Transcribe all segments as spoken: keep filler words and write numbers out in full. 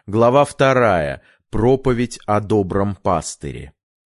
Глава вторая. Проповедь о добром пастыре.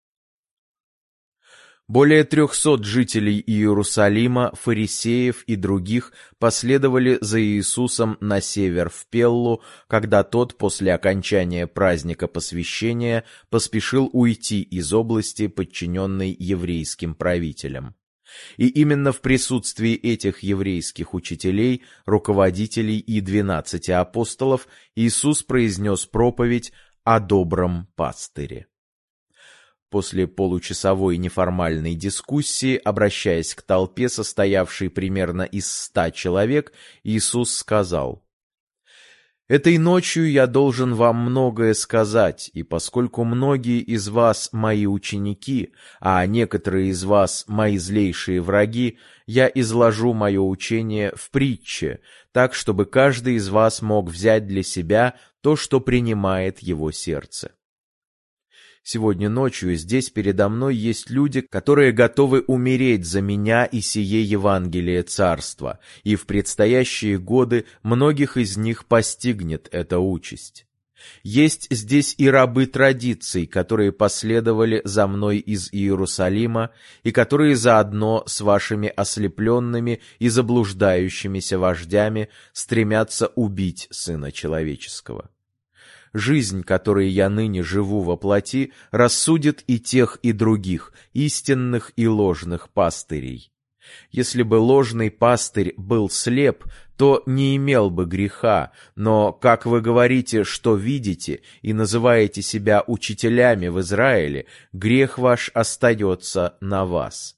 Более трехсот жителей Иерусалима, фарисеев и других последовали за Иисусом на север в Пеллу, когда тот после окончания праздника Посвящения поспешил уйти из области, подчиненной еврейским правителям. И именно в присутствии этих еврейских учителей, руководителей и двенадцати апостолов Иисус произнес проповедь о добром пастыре. После получасовой неформальной дискуссии, обращаясь к толпе, состоявшей примерно из ста человек, Иисус сказал: «Этой ночью я должен вам многое сказать, и поскольку многие из вас мои ученики, а некоторые из вас мои злейшие враги, я изложу мое учение в притче, так, чтобы каждый из вас мог взять для себя то, что принимает его сердце». Сегодня ночью здесь передо мной есть люди, которые готовы умереть за меня и сие Евангелие Царства, и в предстоящие годы многих из них постигнет эта участь. Есть здесь и рабы традиций, которые последовали за мной из Иерусалима, и которые заодно с вашими ослепленными и заблуждающимися вождями стремятся убить Сына Человеческого. Жизнь, которой я ныне живу во плоти, рассудит и тех, и других, истинных и ложных пастырей. Если бы ложный пастырь был слеп, то не имел бы греха, но, как вы говорите, что видите, и называете себя учителями в Израиле, грех ваш остается на вас.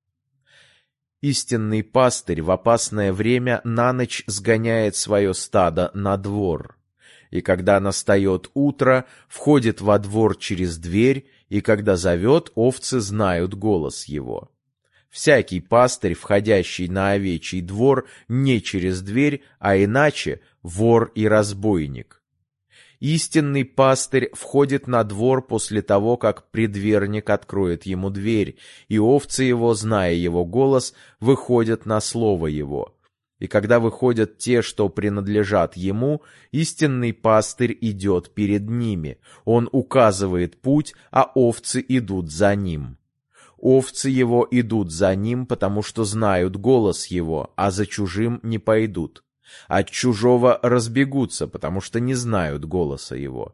Истинный пастырь в опасное время на ночь сгоняет свое стадо на двор. И когда настает утро, входит во двор через дверь, и когда зовет, овцы знают голос его. Всякий пастырь, входящий на овечий двор, не через дверь, а иначе вор и разбойник. Истинный пастырь входит на двор после того, как предверник откроет ему дверь, и овцы его, зная его голос, выходят на слово его. И когда выходят те, что принадлежат ему, истинный пастырь идет перед ними. Он указывает путь, а овцы идут за ним. Овцы его идут за ним, потому что знают голос его, а за чужим не пойдут. От чужого разбегутся, потому что не знают голоса его.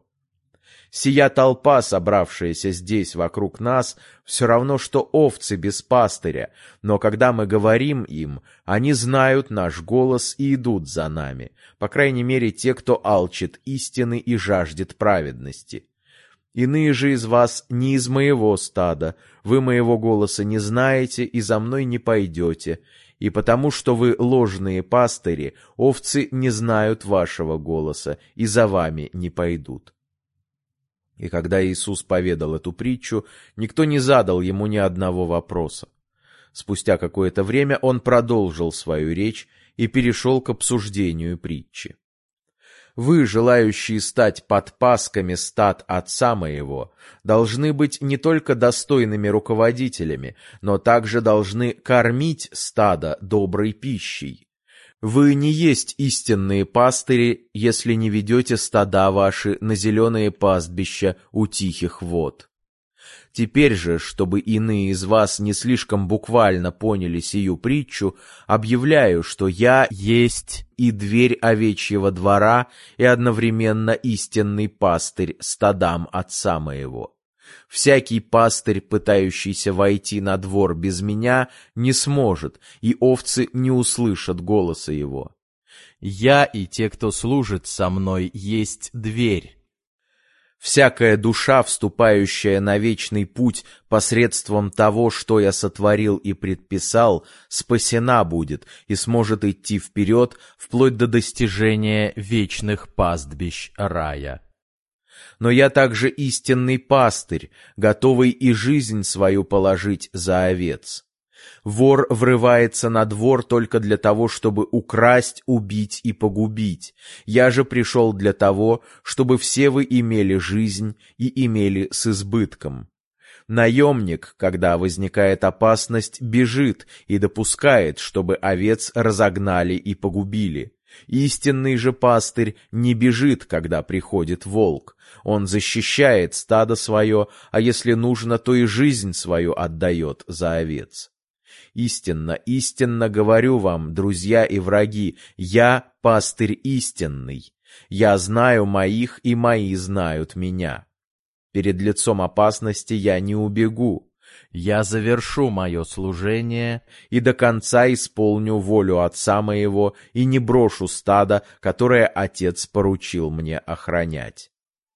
Сия толпа, собравшаяся здесь вокруг нас, все равно, что овцы без пастыря, но когда мы говорим им, они знают наш голос и идут за нами, по крайней мере те, кто алчит истины и жаждет праведности. Иные же из вас не из моего стада, вы моего голоса не знаете и за мной не пойдете, и потому что вы ложные пастыри, овцы не знают вашего голоса и за вами не пойдут». И когда Иисус поведал эту притчу, никто не задал ему ни одного вопроса. Спустя какое-то время он продолжил свою речь и перешел к обсуждению притчи. «Вы, желающие стать подпасками стад Отца Моего, должны быть не только достойными руководителями, но также должны кормить стадо доброй пищей. Вы не есть истинные пастыри, если не ведете стада ваши на зеленые пастбища у тихих вод. Теперь же, чтобы иные из вас не слишком буквально поняли сию притчу, объявляю, что я есть и дверь овечьего двора, и одновременно истинный пастырь стадам Отца Моего. Всякий пастырь, пытающийся войти на двор без меня, не сможет, и овцы не услышат голоса его. Я и те, кто служит со мной, есть дверь. Всякая душа, вступающая на вечный путь посредством того, что я сотворил и предписал, спасена будет и сможет идти вперед вплоть до достижения вечных пастбищ рая. Но я также истинный пастырь, готовый и жизнь свою положить за овец. Вор врывается на двор только для того, чтобы украсть, убить и погубить. Я же пришел для того, чтобы все вы имели жизнь и имели с избытком. Наемник, когда возникает опасность, бежит и допускает, чтобы овец разогнали и погубили. Истинный же пастырь не бежит, когда приходит волк. Он защищает стадо свое, а если нужно, то и жизнь свою отдает за овец. Истинно, истинно говорю вам, друзья и враги, я пастырь истинный. Я знаю моих, и мои знают меня. Перед лицом опасности я не убегу. Я завершу мое служение и до конца исполню волю Отца моего и не брошу стадо, которое Отец поручил мне охранять.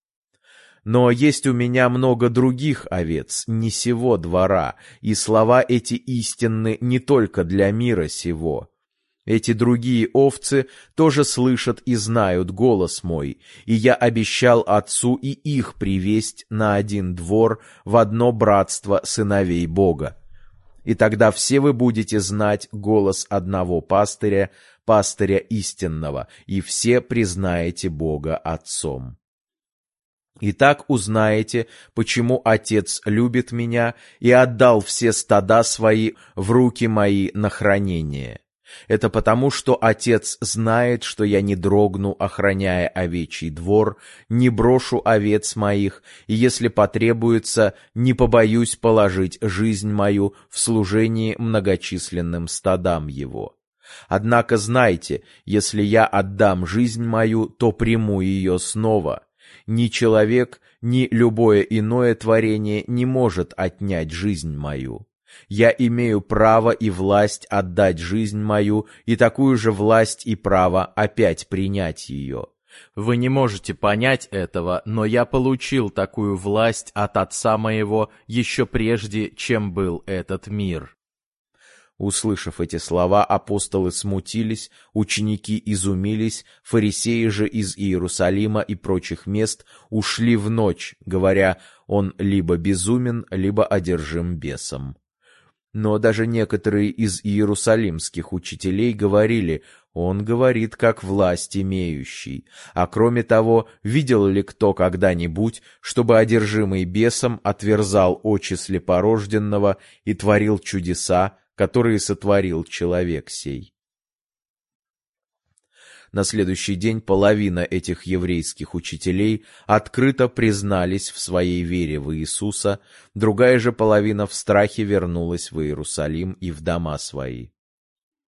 Но есть у меня много других овец, не сего двора, и слова эти истинны не только для мира сего. Эти другие овцы тоже слышат и знают голос мой, и я обещал Отцу и их привесть на один двор в одно братство сыновей Бога. И тогда все вы будете знать голос одного пастыря, пастыря истинного, и все признаете Бога Отцом. Итак, узнаете, почему Отец любит меня и отдал все стада свои в руки мои на хранение. Это потому, что Отец знает, что я не дрогну, охраняя овечий двор, не брошу овец моих, и, если потребуется, не побоюсь положить жизнь мою в служении многочисленным стадам его. Однако знайте, если я отдам жизнь мою, то приму ее снова. Ни человек, ни любое иное творение не может отнять жизнь мою. Я имею право и власть отдать жизнь мою, и такую же власть и право опять принять ее. Вы не можете понять этого, но я получил такую власть от Отца моего еще прежде, чем был этот мир». Услышав эти слова, апостолы смутились, ученики изумились, фарисеи же из Иерусалима и прочих мест ушли в ночь, говоря: «Он либо безумен, либо одержим бесом». Но даже некоторые из иерусалимских учителей говорили: «Он говорит, как власть имеющий». А кроме того, видел ли кто когда-нибудь, чтобы одержимый бесом отверзал очи слепорожденного и творил чудеса, которые сотворил человек сей? На следующий день половина этих еврейских учителей открыто признались в своей вере в Иисуса, другая же половина в страхе вернулась в Иерусалим и в дома свои.